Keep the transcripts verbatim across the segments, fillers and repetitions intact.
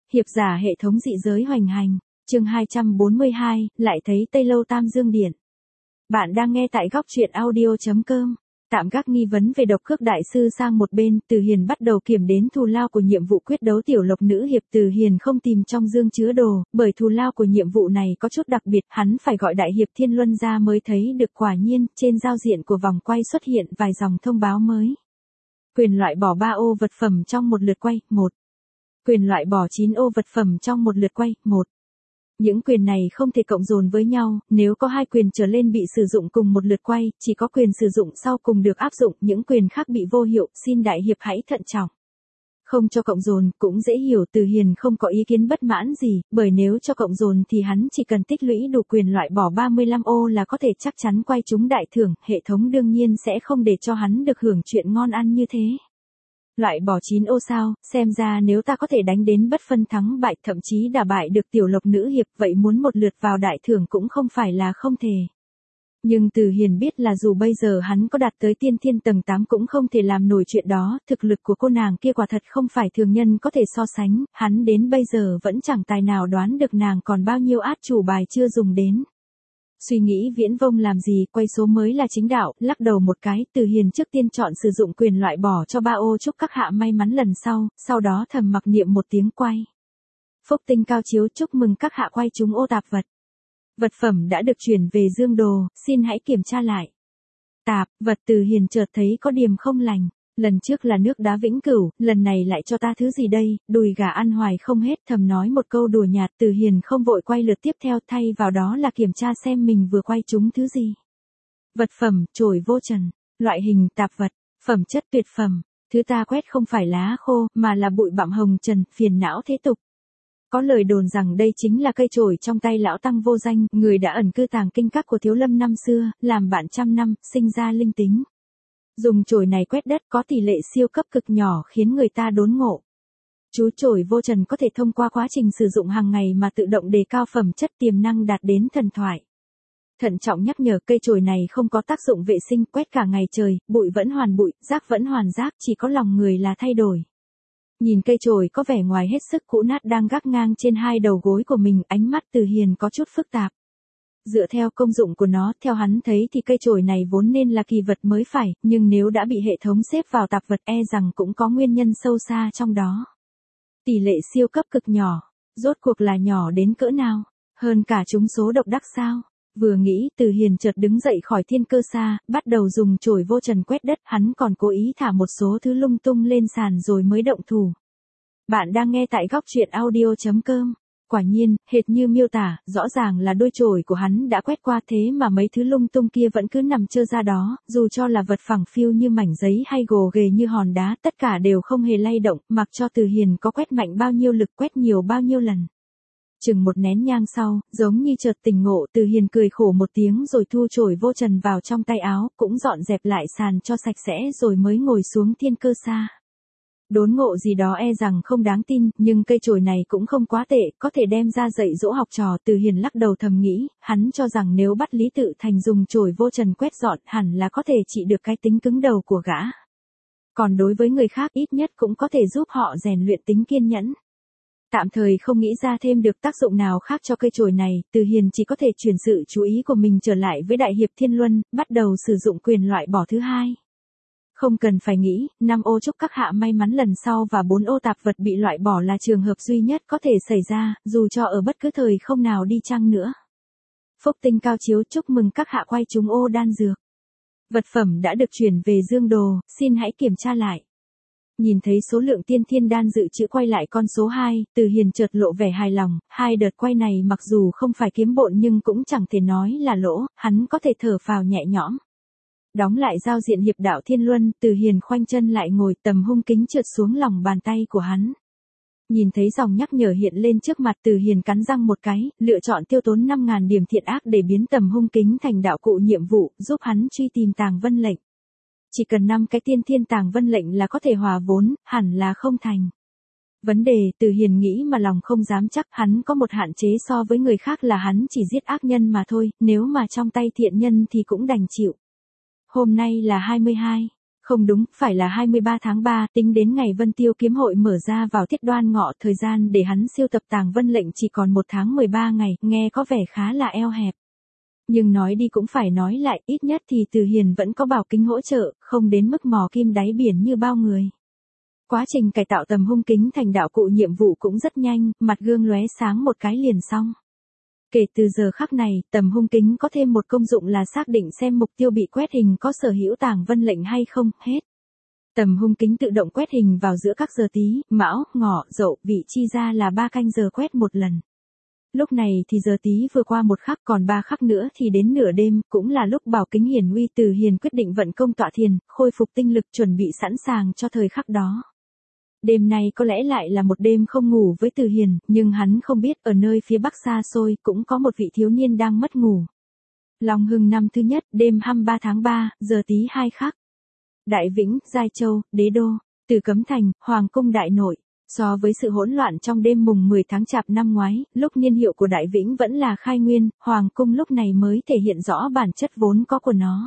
Hiệp giả hệ thống dị giới hoành hành, chương hai trăm bốn mươi hai, lại thấy Tây Lâu Tam Dương Điện. Bạn đang nghe tại góc truyện audio chấm com. Tạm gác nghi vấn về độc cước đại sư sang một bên, Từ Hiền bắt đầu kiểm đếm thù lao của nhiệm vụ quyết đấu tiểu lộc nữ hiệp. Từ Hiền không tìm trong dương chứa đồ, bởi thù lao của nhiệm vụ này có chút đặc biệt, hắn phải gọi đại hiệp Thiên Luân ra mới thấy được. Quả nhiên, trên giao diện của vòng quay xuất hiện vài dòng thông báo mới. Quyền loại bỏ ba ô vật phẩm trong một lượt quay, một. Quyền loại bỏ chín ô vật phẩm trong một lượt quay, một. Những quyền này không thể cộng dồn với nhau, nếu có hai quyền trở lên bị sử dụng cùng một lượt quay, chỉ có quyền sử dụng sau cùng được áp dụng, những quyền khác bị vô hiệu, xin đại hiệp hãy thận trọng. Không cho cộng dồn, cũng dễ hiểu. Từ Hiền không có ý kiến bất mãn gì, bởi nếu cho cộng dồn thì hắn chỉ cần tích lũy đủ quyền loại bỏ ba mươi lăm ô là có thể chắc chắn quay trúng đại thưởng, hệ thống đương nhiên sẽ không để cho hắn được hưởng chuyện ngon ăn như thế. Loại bỏ chín ô sao, xem ra nếu ta có thể đánh đến bất phân thắng bại, thậm chí đả bại được tiểu lộc nữ hiệp, vậy muốn một lượt vào đại thưởng cũng không phải là không thể. Nhưng Từ Hiền biết là dù bây giờ hắn có đạt tới tiên thiên tầng tám cũng không thể làm nổi chuyện đó, thực lực của cô nàng kia quả thật không phải thường nhân có thể so sánh, hắn đến bây giờ vẫn chẳng tài nào đoán được nàng còn bao nhiêu át chủ bài chưa dùng đến. Suy nghĩ viễn vông làm gì, quay số mới là chính đạo, lắc đầu một cái, Từ Hiền trước tiên chọn sử dụng quyền loại bỏ cho ba ô chúc các hạ may mắn lần sau, sau đó thầm mặc niệm một tiếng quay. Phúc tinh cao chiếu, chúc mừng các hạ quay trúng ô tạp vật. Vật phẩm đã được chuyển về dương đồ, xin hãy kiểm tra lại. Tạp vật. Từ Hiền chợt thấy có điểm không lành. Lần trước là nước đá vĩnh cửu, lần này lại cho ta thứ gì đây, đùi gà ăn hoài không hết, thầm nói một câu đùa nhạt. Từ Hiền không vội quay lượt tiếp theo, thay vào đó là kiểm tra xem mình vừa quay trúng thứ gì. Vật phẩm, chổi vô trần, loại hình tạp vật, phẩm chất tuyệt phẩm, thứ ta quét không phải lá khô, mà là bụi bặm hồng trần, phiền não thế tục. Có lời đồn rằng đây chính là cây chổi trong tay lão tăng vô danh, người đã ẩn cư tàng kinh các của Thiếu Lâm năm xưa, làm bạn trăm năm, sinh ra linh tính. Dùng chổi này quét đất có tỷ lệ siêu cấp cực nhỏ khiến người ta đốn ngộ. Chú chổi vô trần có thể thông qua quá trình sử dụng hàng ngày mà tự động đề cao phẩm chất, tiềm năng đạt đến thần thoại. Thận trọng nhắc nhở, cây chổi này không có tác dụng vệ sinh, quét cả ngày trời, bụi vẫn hoàn bụi, rác vẫn hoàn rác, chỉ có lòng người là thay đổi. Nhìn cây chổi có vẻ ngoài hết sức cũ nát đang gác ngang trên hai đầu gối của mình, ánh mắt Từ Hiền có chút phức tạp. Dựa theo công dụng của nó, theo hắn thấy thì cây chổi này vốn nên là kỳ vật mới phải, nhưng nếu đã bị hệ thống xếp vào tạp vật e rằng cũng có nguyên nhân sâu xa trong đó. Tỷ lệ siêu cấp cực nhỏ, rốt cuộc là nhỏ đến cỡ nào, hơn cả trúng số độc đắc sao? Vừa nghĩ, Từ Hiền chợt đứng dậy khỏi thiên cơ xa, bắt đầu dùng chổi vô trần quét đất, hắn còn cố ý thả một số thứ lung tung lên sàn rồi mới động thủ. Bạn đang nghe tại góc truyện audio chấm com. Quả nhiên, hệt như miêu tả, rõ ràng là đôi chổi của hắn đã quét qua, thế mà mấy thứ lung tung kia vẫn cứ nằm trơ ra đó, dù cho là vật phẳng phiu như mảnh giấy hay gồ ghề như hòn đá, tất cả đều không hề lay động, mặc cho Từ Hiền có quét mạnh bao nhiêu lực, quét nhiều bao nhiêu lần. Chừng một nén nhang sau, giống như chợt tỉnh ngộ, Từ Hiền cười khổ một tiếng rồi thu chổi vô trần vào trong tay áo, cũng dọn dẹp lại sàn cho sạch sẽ rồi mới ngồi xuống thiên cơ xa. Đốn ngộ gì đó e rằng không đáng tin, nhưng cây chổi này cũng không quá tệ, có thể đem ra dạy dỗ học trò. Từ Hiền lắc đầu thầm nghĩ, hắn cho rằng nếu bắt Lý Tự Thành dùng chổi vô trần quét dọn hẳn là có thể trị được cái tính cứng đầu của gã. Còn đối với người khác ít nhất cũng có thể giúp họ rèn luyện tính kiên nhẫn. Tạm thời không nghĩ ra thêm được tác dụng nào khác cho cây chổi này, Từ Hiền chỉ có thể chuyển sự chú ý của mình trở lại với đại hiệp Thiên Luân, bắt đầu sử dụng quyền loại bỏ thứ hai. Không cần phải nghĩ, năm ô chúc các hạ may mắn lần sau và bốn ô tạp vật bị loại bỏ là trường hợp duy nhất có thể xảy ra, dù cho ở bất cứ thời không nào đi chăng nữa. Phúc tinh cao chiếu, chúc mừng các hạ quay trúng ô đan dược. Vật phẩm đã được chuyển về dương đồ, xin hãy kiểm tra lại. Nhìn thấy số lượng tiên thiên đan dự trữ quay lại con số hai, Từ Hiền chợt lộ vẻ hài lòng, hai đợt quay này mặc dù không phải kiếm bộn nhưng cũng chẳng thể nói là lỗ, hắn có thể thở phào nhẹ nhõm. Đóng lại giao diện hiệp đạo Thiên Luân, Từ Hiền khoanh chân lại ngồi, tầm hung kính trượt xuống lòng bàn tay của hắn. Nhìn thấy dòng nhắc nhở hiện lên trước mặt, Từ Hiền cắn răng một cái, lựa chọn tiêu tốn năm nghìn điểm thiện ác để biến tầm hung kính thành đạo cụ nhiệm vụ, giúp hắn truy tìm tàng vân lệnh. Chỉ cần năm cái tiên thiên tàng vân lệnh là có thể hòa vốn, hẳn là không thành vấn đề. Từ Hiền nghĩ mà lòng không dám chắc, hắn có một hạn chế so với người khác là hắn chỉ giết ác nhân mà thôi, nếu mà trong tay thiện nhân thì cũng đành chịu. Hôm nay là hai mươi hai, Không đúng, phải là hai mươi ba tháng ba, tính đến ngày Vân Tiêu kiếm hội mở ra vào tiết Đoan Ngọ, thời gian để hắn siêu tập tàng vân lệnh chỉ còn một tháng mười ba ngày, nghe có vẻ khá là eo hẹp. Nhưng nói đi cũng phải nói lại, ít nhất thì Từ Hiền vẫn có bảo kính hỗ trợ, không đến mức mò kim đáy biển như bao người. Quá trình cải tạo tầm hung kính thành đạo cụ nhiệm vụ cũng rất nhanh, mặt gương lóe sáng một cái liền xong. Kể từ giờ khắc này, tầm hung kính có thêm một công dụng là xác định xem mục tiêu bị quét hình có sở hữu tàng vân lệnh hay không, hết. Tầm hung kính tự động quét hình vào giữa các giờ Tý, Mão, Ngọ, Dậu, vị chi ra là ba canh giờ quét một lần. Lúc này thì giờ Tý vừa qua một khắc, còn ba khắc nữa thì đến nửa đêm, cũng là lúc bảo kính hiển uy Từ Hiền quyết định vận công tọa thiền, khôi phục tinh lực chuẩn bị sẵn sàng cho thời khắc đó. Đêm nay có lẽ lại là một đêm không ngủ với Từ Hiền, nhưng hắn không biết ở nơi phía bắc xa xôi cũng có một vị thiếu niên đang mất ngủ. Long Hưng năm thứ nhất, đêm hai mươi ba tháng ba, giờ Tý hai khắc. Đại Vĩnh, Giai Châu, Đế Đô, Từ Cấm Thành, Hoàng cung Đại Nội. So với sự hỗn loạn trong đêm mùng mười tháng Chạp năm ngoái, lúc niên hiệu của Đại Vĩnh vẫn là khai nguyên, Hoàng cung lúc này mới thể hiện rõ bản chất vốn có của nó.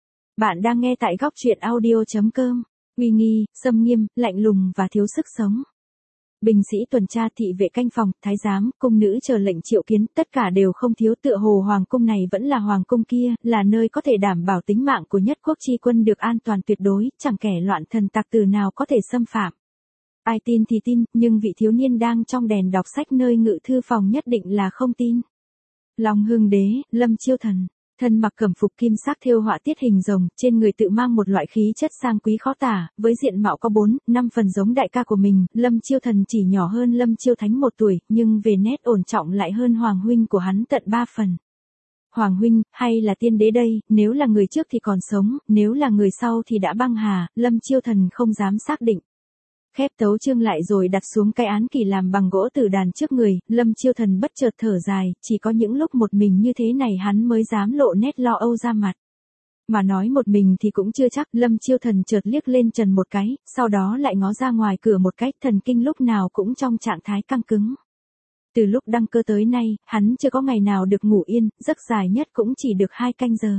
Bạn đang nghe tại góc truyện audio chấm com. Uy nghi, xâm nghiêm, lạnh lùng và thiếu sức sống. Binh sĩ tuần tra thị vệ canh phòng, thái giám, cung nữ chờ lệnh triệu kiến, tất cả đều không thiếu, tựa hồ hoàng cung này vẫn là hoàng cung kia, là nơi có thể đảm bảo tính mạng của nhất quốc chi quân được an toàn tuyệt đối, chẳng kẻ loạn thần tặc tử nào có thể xâm phạm. Ai tin thì tin, nhưng vị thiếu niên đang trong đèn đọc sách nơi ngự thư phòng nhất định là không tin. Long Hưng đế, Lâm Chiêu Thần. Thân mặc cẩm phục kim sắc thêu họa tiết hình rồng, trên người tự mang một loại khí chất sang quý khó tả, với diện mạo có bốn, năm phần giống đại ca của mình, Lâm Chiêu Thần chỉ nhỏ hơn Lâm Chiêu Thánh một tuổi, nhưng về nét ổn trọng lại hơn Hoàng huynh của hắn tận ba phần. Hoàng huynh, hay là tiên đế đây, nếu là người trước thì còn sống, nếu là người sau thì đã băng hà, Lâm Chiêu Thần không dám xác định. Khép tấu chương lại rồi đặt xuống cái án kỳ làm bằng gỗ tử đàn trước người, Lâm Chiêu Thần bất chợt thở dài, chỉ có những lúc một mình như thế này hắn mới dám lộ nét lo âu ra mặt. Mà nói một mình thì cũng chưa chắc, Lâm Chiêu Thần chợt liếc lên trần một cái, sau đó lại ngó ra ngoài cửa một cách, thần kinh lúc nào cũng trong trạng thái căng cứng. Từ lúc đăng cơ tới nay, hắn chưa có ngày nào được ngủ yên, giấc dài nhất cũng chỉ được hai canh giờ.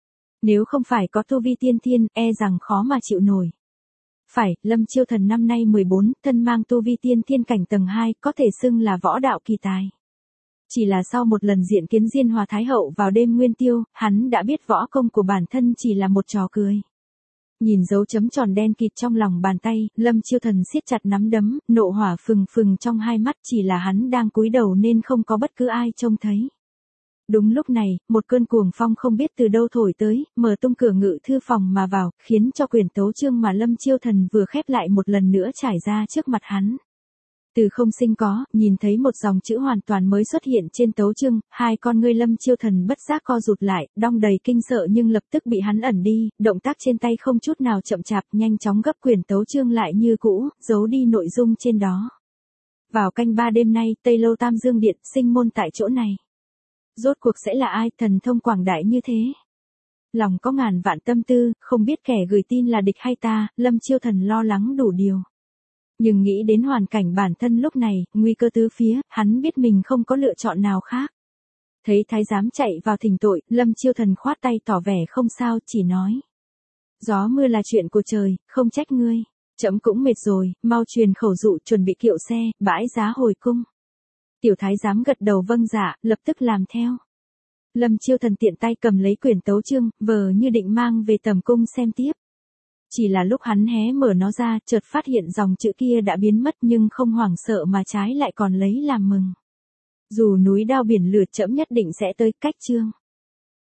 Nếu không phải có tu vi tiên thiên, e rằng khó mà chịu nổi. Phải, Lâm Chiêu Thần năm nay mười bốn, thân mang tu vi tiên thiên cảnh tầng hai, có thể xưng là võ đạo kỳ tài. Chỉ là sau một lần diện kiến Diên Hòa Thái Hậu vào đêm Nguyên Tiêu, hắn đã biết võ công của bản thân chỉ là một trò cười. Nhìn dấu chấm tròn đen kịt trong lòng bàn tay, Lâm Chiêu Thần siết chặt nắm đấm, nộ hỏa phừng phừng trong hai mắt, chỉ là hắn đang cúi đầu nên không có bất cứ ai trông thấy. Đúng lúc này, một cơn cuồng phong không biết từ đâu thổi tới, mở tung cửa ngự thư phòng mà vào, khiến cho quyển tấu chương mà Lâm Chiêu Thần vừa khép lại một lần nữa trải ra trước mặt hắn. Từ không sinh có, nhìn thấy một dòng chữ hoàn toàn mới xuất hiện trên tấu chương, hai con ngươi Lâm Chiêu Thần bất giác co rụt lại, đong đầy kinh sợ nhưng lập tức bị hắn ẩn đi, động tác trên tay không chút nào chậm chạp, nhanh chóng gấp quyển tấu chương lại như cũ, giấu đi nội dung trên đó. Vào canh ba đêm nay, Tây Lâu Tam Dương Điện, sinh môn tại chỗ này. Rốt cuộc sẽ là ai, thần thông quảng đại như thế? Lòng có ngàn vạn tâm tư, không biết kẻ gửi tin là địch hay ta, Lâm Chiêu Thần lo lắng đủ điều. Nhưng nghĩ đến hoàn cảnh bản thân lúc này, nguy cơ tứ phía, hắn biết mình không có lựa chọn nào khác. Thấy thái giám chạy vào thỉnh tội, Lâm Chiêu Thần khoát tay tỏ vẻ không sao, chỉ nói. Gió mưa là chuyện của trời, không trách ngươi. Trẫm cũng mệt rồi, mau truyền khẩu dụ chuẩn bị kiệu xe, bãi giá hồi cung. Tiểu thái giám gật đầu vâng dạ, lập tức làm theo. Lâm Chiêu Thần tiện tay cầm lấy quyển tấu chương, vờ như định mang về tầm cung xem tiếp. Chỉ là lúc hắn hé mở nó ra, chợt phát hiện dòng chữ kia đã biến mất nhưng không hoảng sợ mà trái lại còn lấy làm mừng. Dù núi đao biển lửa trẫm nhất định sẽ tới, cách chương.